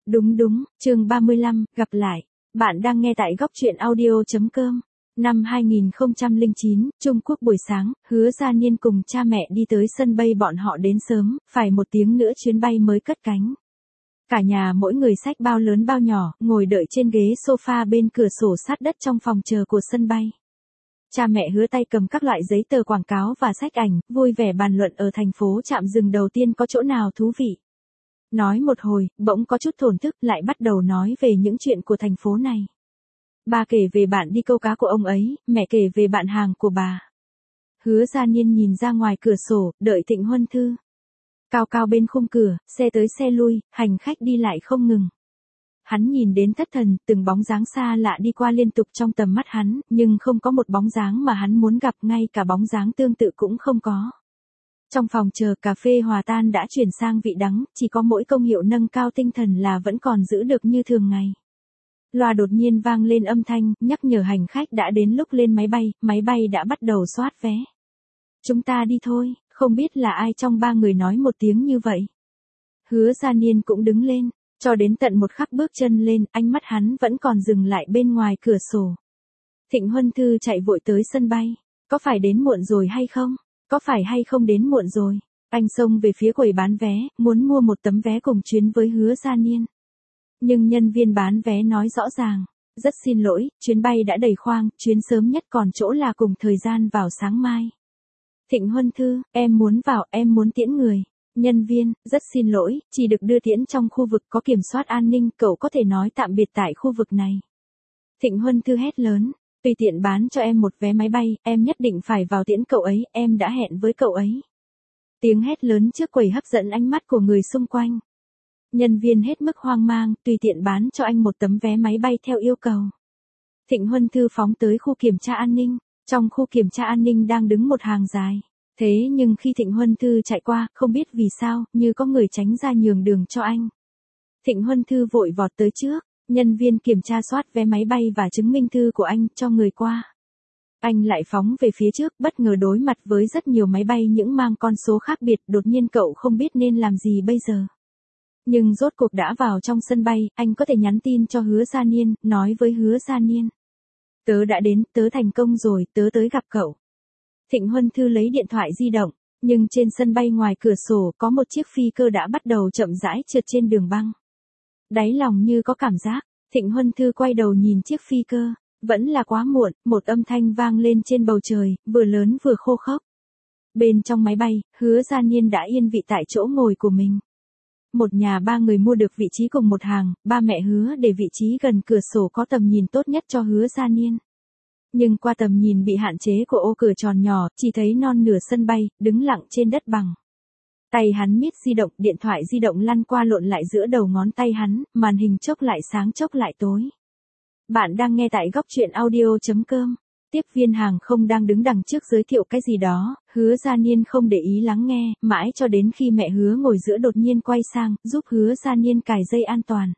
Đúng, chương 35, gặp lại. Bạn đang nghe tại góc truyện audio.com. Năm 2009, Trung Quốc buổi sáng, Hứa Gia Niên cùng cha mẹ đi tới sân bay, bọn họ đến sớm, phải 1 tiếng nữa chuyến bay mới cất cánh. Cả nhà mỗi người xách bao lớn bao nhỏ, ngồi đợi trên ghế sofa bên cửa sổ sát đất trong phòng chờ của sân bay. Cha mẹ Hứa tay cầm các loại giấy tờ quảng cáo và sách ảnh, vui vẻ bàn luận ở thành phố trạm dừng đầu tiên có chỗ nào thú vị. Nói một hồi, bỗng có chút thổn thức, lại bắt đầu nói về những chuyện của thành phố này. Ba kể về bạn đi câu cá của ông ấy, mẹ kể về bạn hàng của bà. Hứa Gia Niên nhìn ra ngoài cửa sổ, đợi Thịnh Huân Thư. Cao cao bên khung cửa, xe tới xe lui, hành khách đi lại không ngừng. Hắn nhìn đến thất thần, từng bóng dáng xa lạ đi qua liên tục trong tầm mắt hắn, nhưng không có một bóng dáng mà hắn muốn gặp, ngay cả bóng dáng tương tự cũng không có. Trong phòng chờ, cà phê hòa tan đã chuyển sang vị đắng, chỉ có mỗi công hiệu nâng cao tinh thần là vẫn còn giữ được như thường ngày. Loa đột nhiên vang lên âm thanh, nhắc nhở hành khách đã đến lúc lên máy bay đã bắt đầu soát vé. Chúng ta đi thôi, không biết là ai trong 3 người nói một tiếng như vậy. Hứa Gia Niên cũng đứng lên, cho đến tận một khắc bước chân lên, ánh mắt hắn vẫn còn dừng lại bên ngoài cửa sổ. Thịnh Huân Thư chạy vội tới sân bay, có phải đến muộn rồi hay không? Có phải hay không đến muộn rồi? Anh xông về phía quầy bán vé, muốn mua một tấm vé cùng chuyến với Hứa Gia Niên. Nhưng nhân viên bán vé nói rõ ràng, rất xin lỗi, chuyến bay đã đầy khoang, chuyến sớm nhất còn chỗ là cùng thời gian vào sáng mai. Thịnh Huân Thư, em muốn vào, em muốn tiễn người. Nhân viên, rất xin lỗi, chỉ được đưa tiễn trong khu vực có kiểm soát an ninh, cậu có thể nói tạm biệt tại khu vực này. Thịnh Huân Thư hét lớn, tùy tiện bán cho em một vé máy bay, em nhất định phải vào tiễn cậu ấy, em đã hẹn với cậu ấy. Tiếng hét lớn trước quầy hấp dẫn ánh mắt của người xung quanh. Nhân viên hết mức hoang mang, tùy tiện bán cho anh một tấm vé máy bay theo yêu cầu. Thịnh Huân Thư phóng tới khu kiểm tra an ninh, trong khu kiểm tra an ninh đang đứng một hàng dài. Thế nhưng khi Thịnh Huân Thư chạy qua, không biết vì sao, như có người tránh ra nhường đường cho anh. Thịnh Huân Thư vội vọt tới trước, nhân viên kiểm tra soát vé máy bay và chứng minh thư của anh cho người qua. Anh lại phóng về phía trước, bất ngờ đối mặt với rất nhiều máy bay những mang con số khác biệt, đột nhiên cậu không biết nên làm gì bây giờ. Nhưng rốt cuộc đã vào trong sân bay, anh có thể nhắn tin cho Hứa Gia Niên, nói với Hứa Gia Niên. Tớ đã đến, tớ thành công rồi, tớ tới gặp cậu. Thịnh Huân Thư lấy điện thoại di động, nhưng trên sân bay ngoài cửa sổ có một chiếc phi cơ đã bắt đầu chậm rãi trượt trên đường băng. Đáy lòng như có cảm giác, Thịnh Huân Thư quay đầu nhìn chiếc phi cơ, vẫn là quá muộn, một âm thanh vang lên trên bầu trời, vừa lớn vừa khô khốc. Bên trong máy bay, Hứa Gia Niên đã yên vị tại chỗ ngồi của mình. Một nhà 3 người mua được vị trí cùng một hàng, ba mẹ Hứa để vị trí gần cửa sổ có tầm nhìn tốt nhất cho Hứa Gia Niên. Nhưng qua tầm nhìn bị hạn chế của ô cửa tròn nhỏ, chỉ thấy non nửa sân bay, đứng lặng trên đất bằng. Tay hắn miết di động, điện thoại di động lăn qua lộn lại giữa đầu ngón tay hắn, màn hình chốc lại sáng chốc lại tối. Bạn đang nghe tại góc truyện audio.com. Tiếp viên hàng không đang đứng đằng trước giới thiệu cái gì đó, Hứa Gia Niên không để ý lắng nghe, mãi cho đến khi mẹ Hứa ngồi giữa đột nhiên quay sang, giúp Hứa Gia Niên cài dây an toàn.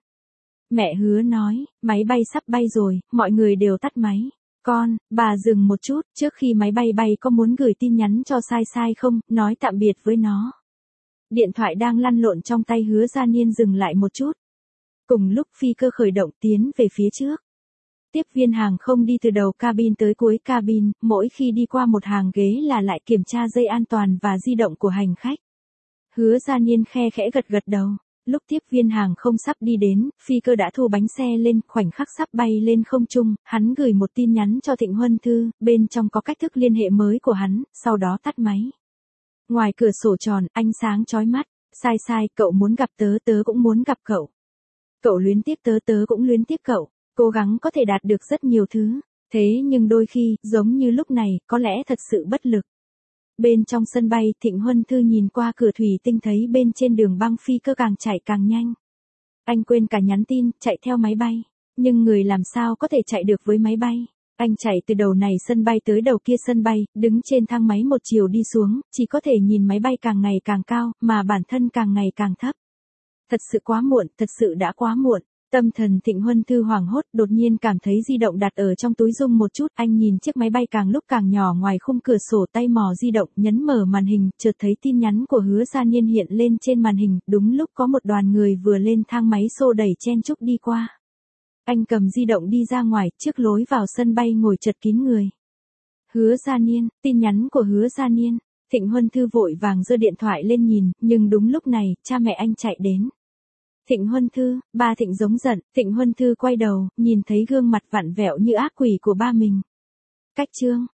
Mẹ Hứa nói, máy bay sắp bay rồi, mọi người đều tắt máy. Con, bà dừng một chút, trước khi máy bay bay có muốn gửi tin nhắn cho Sai Sai không, nói tạm biệt với nó. Điện thoại đang lăn lộn trong tay Hứa Gia Niên dừng lại một chút. Cùng lúc phi cơ khởi động tiến về phía trước. Tiếp viên hàng không đi từ đầu cabin tới cuối cabin, mỗi khi đi qua một hàng ghế là lại kiểm tra dây an toàn và di động của hành khách. Hứa Gia Niên khe khẽ gật gật đầu. Lúc tiếp viên hàng không sắp đi đến, phi cơ đã thu bánh xe lên, khoảnh khắc sắp bay lên không trung, hắn gửi một tin nhắn cho Thịnh Huân Thư, bên trong có cách thức liên hệ mới của hắn, sau đó tắt máy. Ngoài cửa sổ tròn, ánh sáng chói mắt, Sai Sai, cậu muốn gặp tớ, tớ cũng muốn gặp cậu. Cậu luyến tiếc tớ, tớ cũng luyến tiếc cậu, cố gắng có thể đạt được rất nhiều thứ, thế nhưng đôi khi, giống như lúc này, có lẽ thật sự bất lực. Bên trong sân bay, Thịnh Huân Thư nhìn qua cửa thủy tinh thấy bên trên đường băng phi cơ càng chạy càng nhanh. Anh quên cả nhắn tin, chạy theo máy bay. Nhưng người làm sao có thể chạy được với máy bay? Anh chạy từ đầu này sân bay tới đầu kia sân bay, đứng trên thang máy một chiều đi xuống, chỉ có thể nhìn máy bay càng ngày càng cao, mà bản thân càng ngày càng thấp. Thật sự quá muộn, thật sự đã quá muộn. Tâm thần Thịnh Huân Thư hoảng hốt, đột nhiên cảm thấy di động đặt ở trong túi rung một chút, anh nhìn chiếc máy bay càng lúc càng nhỏ ngoài khung cửa sổ, tay mò di động, nhấn mở màn hình, chợt thấy tin nhắn của Hứa Gia Niên hiện lên trên màn hình, đúng lúc có một đoàn người vừa lên thang máy xô đẩy chen chúc đi qua. Anh cầm di động đi ra ngoài, trước lối vào sân bay ngồi chật kín người. Hứa Gia Niên, tin nhắn của Hứa Gia Niên. Thịnh Huân Thư vội vàng giơ điện thoại lên nhìn, nhưng đúng lúc này, cha mẹ anh chạy đến. Thịnh Huân Thư, ba Thịnh giống giận, Thịnh Huân Thư quay đầu, nhìn thấy gương mặt vặn vẹo như ác quỷ của ba mình. Cách chương